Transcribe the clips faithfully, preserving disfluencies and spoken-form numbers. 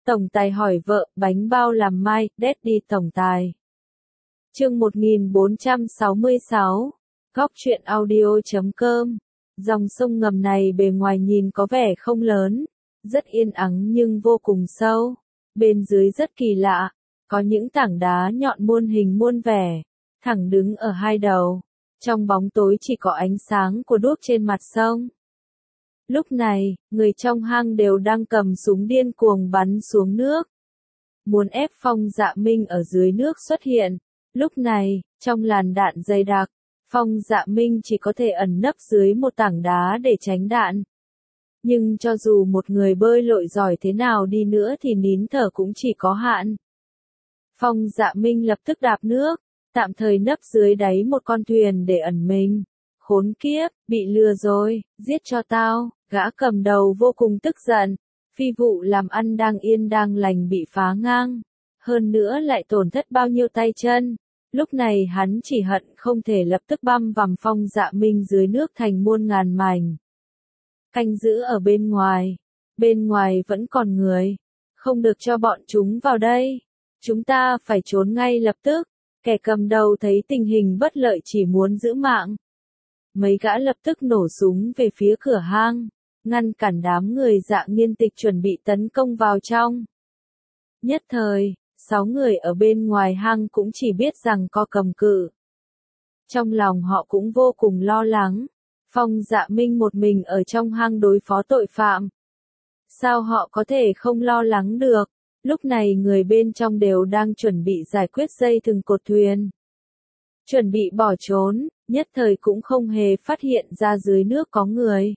Tổng tài hỏi vợ, bánh bao làm mai, Daddy tổng tài. Chương một nghìn bốn trăm sáu mươi sáu, Góc truyện audio chấm com. Dòng sông ngầm này bề ngoài nhìn có vẻ không lớn, rất yên ắng nhưng vô cùng sâu. Bên dưới rất kỳ lạ, có những tảng đá nhọn muôn hình muôn vẻ, thẳng đứng ở hai đầu. Trong bóng tối chỉ có ánh sáng của đuốc trên mặt sông. Lúc này, người trong hang đều đang cầm súng điên cuồng bắn xuống nước. Muốn ép Phong Dạ Minh ở dưới nước xuất hiện. Lúc này, trong làn đạn dày đặc, Phong Dạ Minh chỉ có thể ẩn nấp dưới một tảng đá để tránh đạn. Nhưng cho dù một người bơi lội giỏi thế nào đi nữa thì nín thở cũng chỉ có hạn. Phong Dạ Minh lập tức đạp nước, tạm thời nấp dưới đáy một con thuyền để ẩn mình. Khốn kiếp, bị lừa rồi, giết cho tao, gã cầm đầu vô cùng tức giận. Phi vụ làm ăn đang yên đang lành bị phá ngang. Hơn nữa lại tổn thất bao nhiêu tay chân. Lúc này hắn chỉ hận không thể lập tức băm vằm Phong Dạ Minh dưới nước thành muôn ngàn mảnh. Canh giữ ở bên ngoài. Bên ngoài vẫn còn người. Không được cho bọn chúng vào đây. Chúng ta phải trốn ngay lập tức. Kẻ cầm đầu thấy tình hình bất lợi chỉ muốn giữ mạng. Mấy gã lập tức nổ súng về phía cửa hang, ngăn cản đám người Dạ Nghiên Tịch chuẩn bị tấn công vào trong. Nhất thời, sáu người ở bên ngoài hang cũng chỉ biết rằng có cầm cự. Trong lòng họ cũng vô cùng lo lắng. Phong Dạ Minh một mình ở trong hang đối phó tội phạm. Sao họ có thể không lo lắng được? Lúc này người bên trong đều đang chuẩn bị giải quyết dây thừng cột thuyền. Chuẩn bị bỏ trốn, nhất thời cũng không hề phát hiện ra dưới nước có người.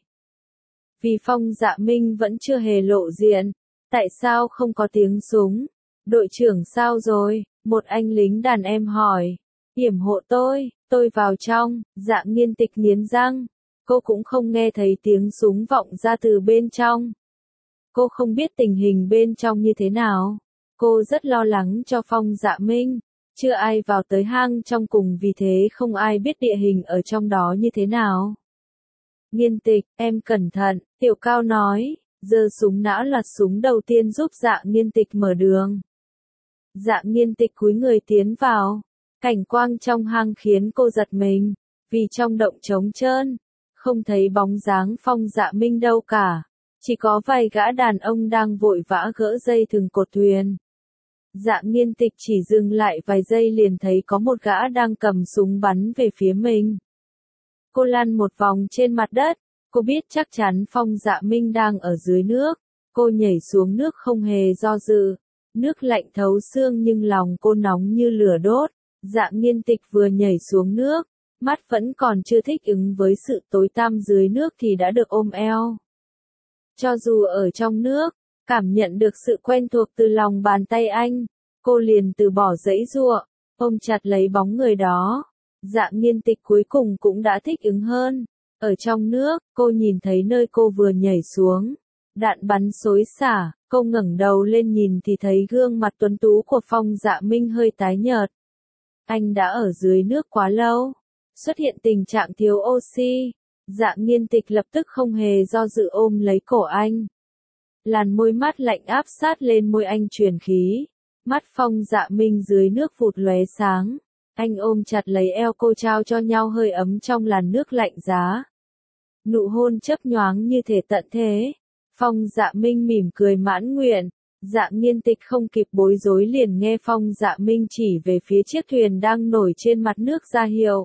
Vì Phong Dạ Minh vẫn chưa hề lộ diện, tại sao không có tiếng súng? Đội trưởng sao rồi? Một anh lính đàn em hỏi. Yểm hộ tôi, tôi vào trong. Dạ Nghiên Tịch nghiến răng. Cô cũng không nghe thấy tiếng súng vọng ra từ bên trong. Cô không biết tình hình bên trong như thế nào. Cô rất lo lắng cho Phong Dạ Minh. Chưa ai vào tới hang trong cùng vì thế không ai biết địa hình ở trong đó như thế nào. Nghiên Tịch, em cẩn thận, Tiểu Cao nói, giơ súng nã loạt súng đầu tiên giúp Dạ Nghiên Tịch mở đường. Dạ Nghiên Tịch cúi người tiến vào. Cảnh quang trong hang khiến cô giật mình, vì trong động trống trơn, không thấy bóng dáng Phong Dạ Minh đâu cả. Chỉ có vài gã đàn ông đang vội vã gỡ dây thừng cột thuyền. Dạ Nghiên Tịch chỉ dừng lại vài giây liền thấy có một gã đang cầm súng bắn về phía mình. Cô lăn một vòng trên mặt đất, cô biết chắc chắn Phong Dạ Minh đang ở dưới nước. Cô nhảy xuống nước không hề do dự. Nước lạnh thấu xương nhưng lòng cô nóng như lửa đốt. Dạ Nghiên Tịch vừa nhảy xuống nước, mắt vẫn còn chưa thích ứng với sự tối tăm dưới nước thì đã được ôm eo. Cho dù ở trong nước, cảm nhận được sự quen thuộc từ lòng bàn tay anh, cô liền từ bỏ giãy giụa, ôm chặt lấy bóng người đó. Dạ Nghiên Tịch cuối cùng cũng đã thích ứng hơn. Ở trong nước, cô nhìn thấy nơi cô vừa nhảy xuống. Đạn bắn xối xả, cô ngẩng đầu lên nhìn thì thấy gương mặt tuấn tú của Phong Dạ Minh hơi tái nhợt. Anh đã ở dưới nước quá lâu. Xuất hiện tình trạng thiếu oxy. Dạ Nghiên Tịch lập tức không hề do dự ôm lấy cổ anh. Làn môi mát lạnh áp sát lên môi anh truyền khí. Mắt Phong Dạ Minh dưới nước vụt lóe sáng. Anh ôm chặt lấy eo cô trao cho nhau hơi ấm trong làn nước lạnh giá. Nụ hôn chớp nhoáng như thể tận thế. Phong Dạ Minh mỉm cười mãn nguyện. Dạ Nghiên Tịch không kịp bối rối liền nghe Phong Dạ Minh chỉ về phía chiếc thuyền đang nổi trên mặt nước ra hiệu.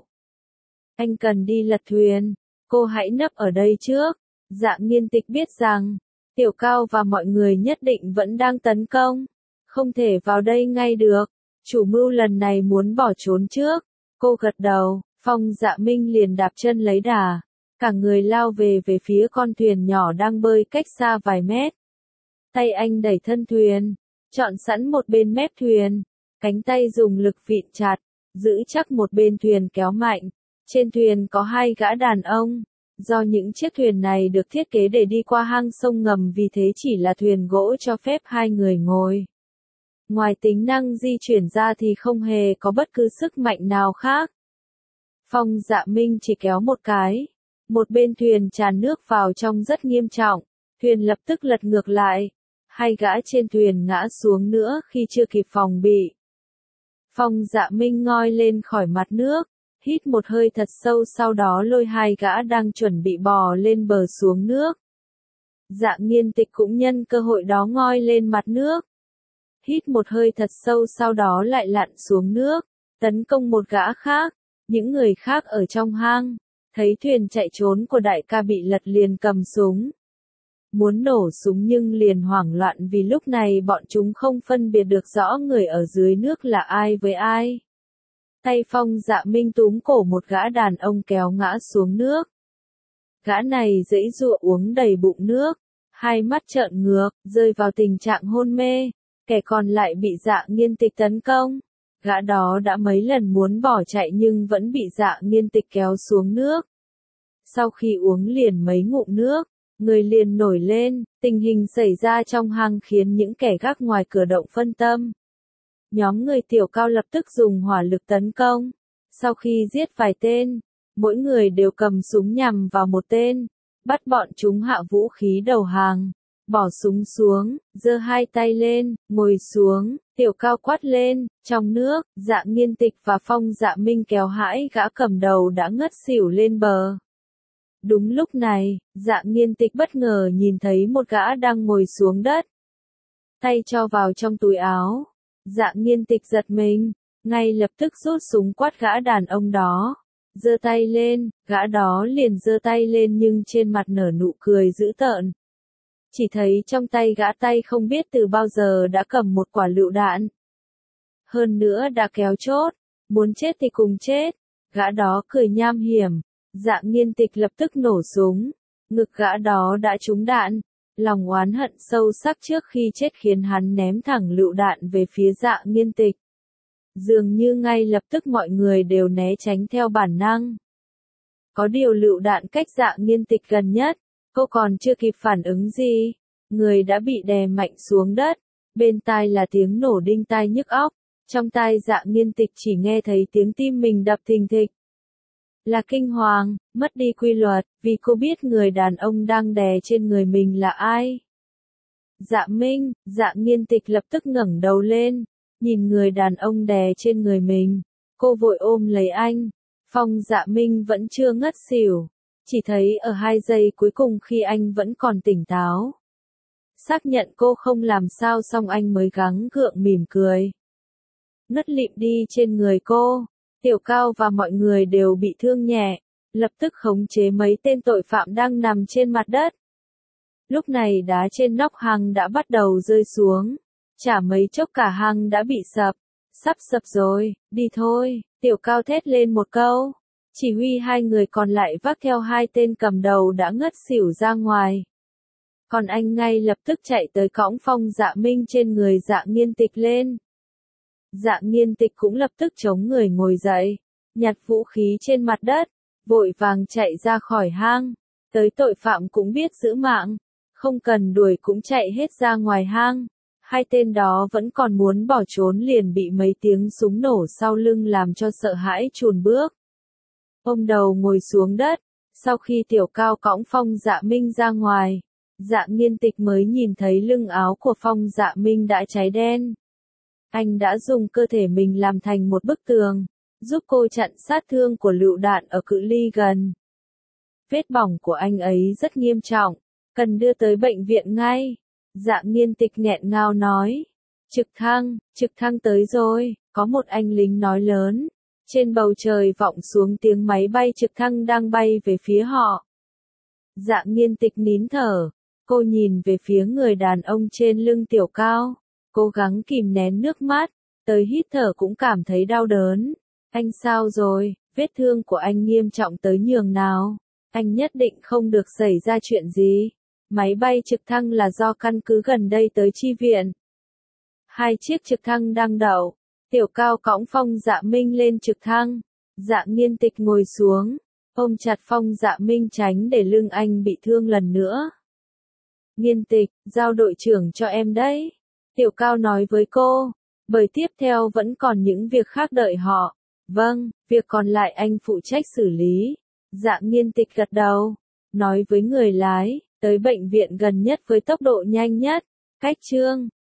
Anh cần đi lật thuyền. Cô hãy nấp ở đây trước. Dạ Nghiên Tịch biết rằng, Tiểu Cao và mọi người nhất định vẫn đang tấn công. Không thể vào đây ngay được. Chủ mưu lần này muốn bỏ trốn trước. Cô gật đầu, Phong Dạ Minh liền đạp chân lấy đà. Cả người lao về về phía con thuyền nhỏ đang bơi cách xa vài mét. Tay anh đẩy thân thuyền, chọn sẵn một bên mép thuyền. Cánh tay dùng lực vịn chặt, giữ chắc một bên thuyền kéo mạnh. Trên thuyền có hai gã đàn ông. Do những chiếc thuyền này được thiết kế để đi qua hang sông ngầm vì thế chỉ là thuyền gỗ cho phép hai người ngồi. Ngoài tính năng di chuyển ra thì không hề có bất cứ sức mạnh nào khác. Phong Dạ Minh chỉ kéo một cái. Một bên thuyền tràn nước vào trong rất nghiêm trọng. Thuyền lập tức lật ngược lại. hai gã trên thuyền ngã xuống nữa khi chưa kịp phòng bị. Phong Dạ Minh ngoi lên khỏi mặt nước, hít một hơi thật sâu sau đó lôi hai gã đang chuẩn bị bò lên bờ xuống nước. Dạ Nghiên Tịch cũng nhân cơ hội đó ngoi lên mặt nước. Hít một hơi thật sâu sau đó lại lặn xuống nước, tấn công một gã khác. Những người khác ở trong hang, thấy thuyền chạy trốn của đại ca bị lật liền cầm súng. Muốn nổ súng nhưng liền hoảng loạn vì lúc này bọn chúng không phân biệt được rõ người ở dưới nước là ai với ai. Tay Phong Dạ Minh túm cổ một gã đàn ông kéo ngã xuống nước. Gã này giãy giụa uống đầy bụng nước, hai mắt trợn ngược, rơi vào tình trạng hôn mê. Kẻ còn lại bị Dạ Nghiên Tịch tấn công. Gã đó đã mấy lần muốn bỏ chạy nhưng vẫn bị Dạ Nghiên Tịch kéo xuống nước. Sau khi uống liền mấy ngụm nước, người liền nổi lên, tình hình xảy ra trong hang khiến những kẻ gác ngoài cửa động phân tâm. Nhóm người Tiểu Cao lập tức dùng hỏa lực tấn công. Sau khi giết vài tên, mỗi người đều cầm súng nhằm vào một tên, bắt bọn chúng hạ vũ khí đầu hàng. Bỏ súng xuống, giơ hai tay lên, ngồi xuống, Tiểu Cao quát lên, trong nước, Dạ Nghiên Tịch và Phong Dạ Minh kéo hãi gã cầm đầu đã ngất xỉu lên bờ. Đúng lúc này, Dạ Nghiên Tịch bất ngờ nhìn thấy một gã đang ngồi xuống đất. Tay cho vào trong túi áo. Dạ Nghiên Tịch giật mình, ngay lập tức rút súng quát gã đàn ông đó. Giơ tay lên, gã đó liền giơ tay lên nhưng trên mặt nở nụ cười dữ tợn. Chỉ thấy trong tay gã tay không biết từ bao giờ đã cầm một quả lựu đạn. Hơn nữa đã kéo chốt, muốn chết thì cùng chết. Gã đó cười nham hiểm. Dạ Nghiên Tịch lập tức nổ súng. Ngực gã đó đã trúng đạn. Lòng oán hận sâu sắc trước khi chết khiến hắn ném thẳng lựu đạn về phía Dạ Nghiên Tịch. Dường như ngay lập tức mọi người đều né tránh theo bản năng. Có điều lựu đạn cách Dạ Nghiên Tịch gần nhất. Cô còn chưa kịp phản ứng gì, người đã bị đè mạnh xuống đất, bên tai là tiếng nổ đinh tai nhức óc, trong tai Dạ Nghiên Tịch chỉ nghe thấy tiếng tim mình đập thình thịch. Là kinh hoàng, mất đi quy luật, vì cô biết người đàn ông đang đè trên người mình là ai. Dạ Minh, Dạ Nghiên Tịch lập tức ngẩng đầu lên, nhìn người đàn ông đè trên người mình, cô vội ôm lấy anh. Phong Dạ Minh vẫn chưa ngất xỉu. Chỉ thấy ở hai giây cuối cùng khi anh vẫn còn tỉnh táo. Xác nhận cô không làm sao xong anh mới gắng gượng mỉm cười. Ngất lịm đi trên người cô, Tiểu Cao và mọi người đều bị thương nhẹ, lập tức khống chế mấy tên tội phạm đang nằm trên mặt đất. Lúc này đá trên nóc hang đã bắt đầu rơi xuống, chả mấy chốc cả hang đã bị sập, sắp sập rồi, đi thôi, Tiểu Cao thét lên một câu. Chỉ huy hai người còn lại vác theo hai tên cầm đầu đã ngất xỉu ra ngoài. Còn anh ngay lập tức chạy tới cõng Phong Dạ Minh trên người Dạ Nghiên Tịch lên. Dạ Nghiên Tịch cũng lập tức chống người ngồi dậy, nhặt vũ khí trên mặt đất, vội vàng chạy ra khỏi hang. Tới tội phạm cũng biết giữ mạng, không cần đuổi cũng chạy hết ra ngoài hang. Hai tên đó vẫn còn muốn bỏ trốn liền bị mấy tiếng súng nổ sau lưng làm cho sợ hãi chùn bước. Ôm đầu ngồi xuống đất, sau khi Tiểu Cao cõng Phong Dạ Minh ra ngoài, Dạ Nghiên Tịch mới nhìn thấy lưng áo của Phong Dạ Minh đã cháy đen. Anh đã dùng cơ thể mình làm thành một bức tường, giúp cô chặn sát thương của lựu đạn ở cự ly gần. Vết bỏng của anh ấy rất nghiêm trọng, cần đưa tới bệnh viện ngay. Dạ Nghiên Tịch nghẹn ngào nói. Trực thăng, trực thăng tới rồi, có một anh lính nói lớn. Trên bầu trời vọng xuống tiếng máy bay trực thăng đang bay về phía họ. Dạ Nghiên Tịch nín thở, cô nhìn về phía người đàn ông trên lưng Tiểu Cao, cố gắng kìm nén nước mắt, tới hít thở cũng cảm thấy đau đớn. Anh sao rồi, vết thương của anh nghiêm trọng tới nhường nào? Anh nhất định không được xảy ra chuyện gì. Máy bay trực thăng là do căn cứ gần đây tới chi viện. Hai chiếc trực thăng đang đậu. Tiểu Cao cõng Phong Dạ Minh lên trực thăng. Dạ Nghiên Tịch ngồi xuống, ôm chặt Phong Dạ Minh tránh để lưng anh bị thương lần nữa. Nghiên Tịch, giao đội trưởng cho em đấy. Tiểu Cao nói với cô, bởi tiếp theo vẫn còn những việc khác đợi họ. Vâng, việc còn lại anh phụ trách xử lý. Dạ Nghiên Tịch gật đầu, nói với người lái, tới bệnh viện gần nhất với tốc độ nhanh nhất. Cách chương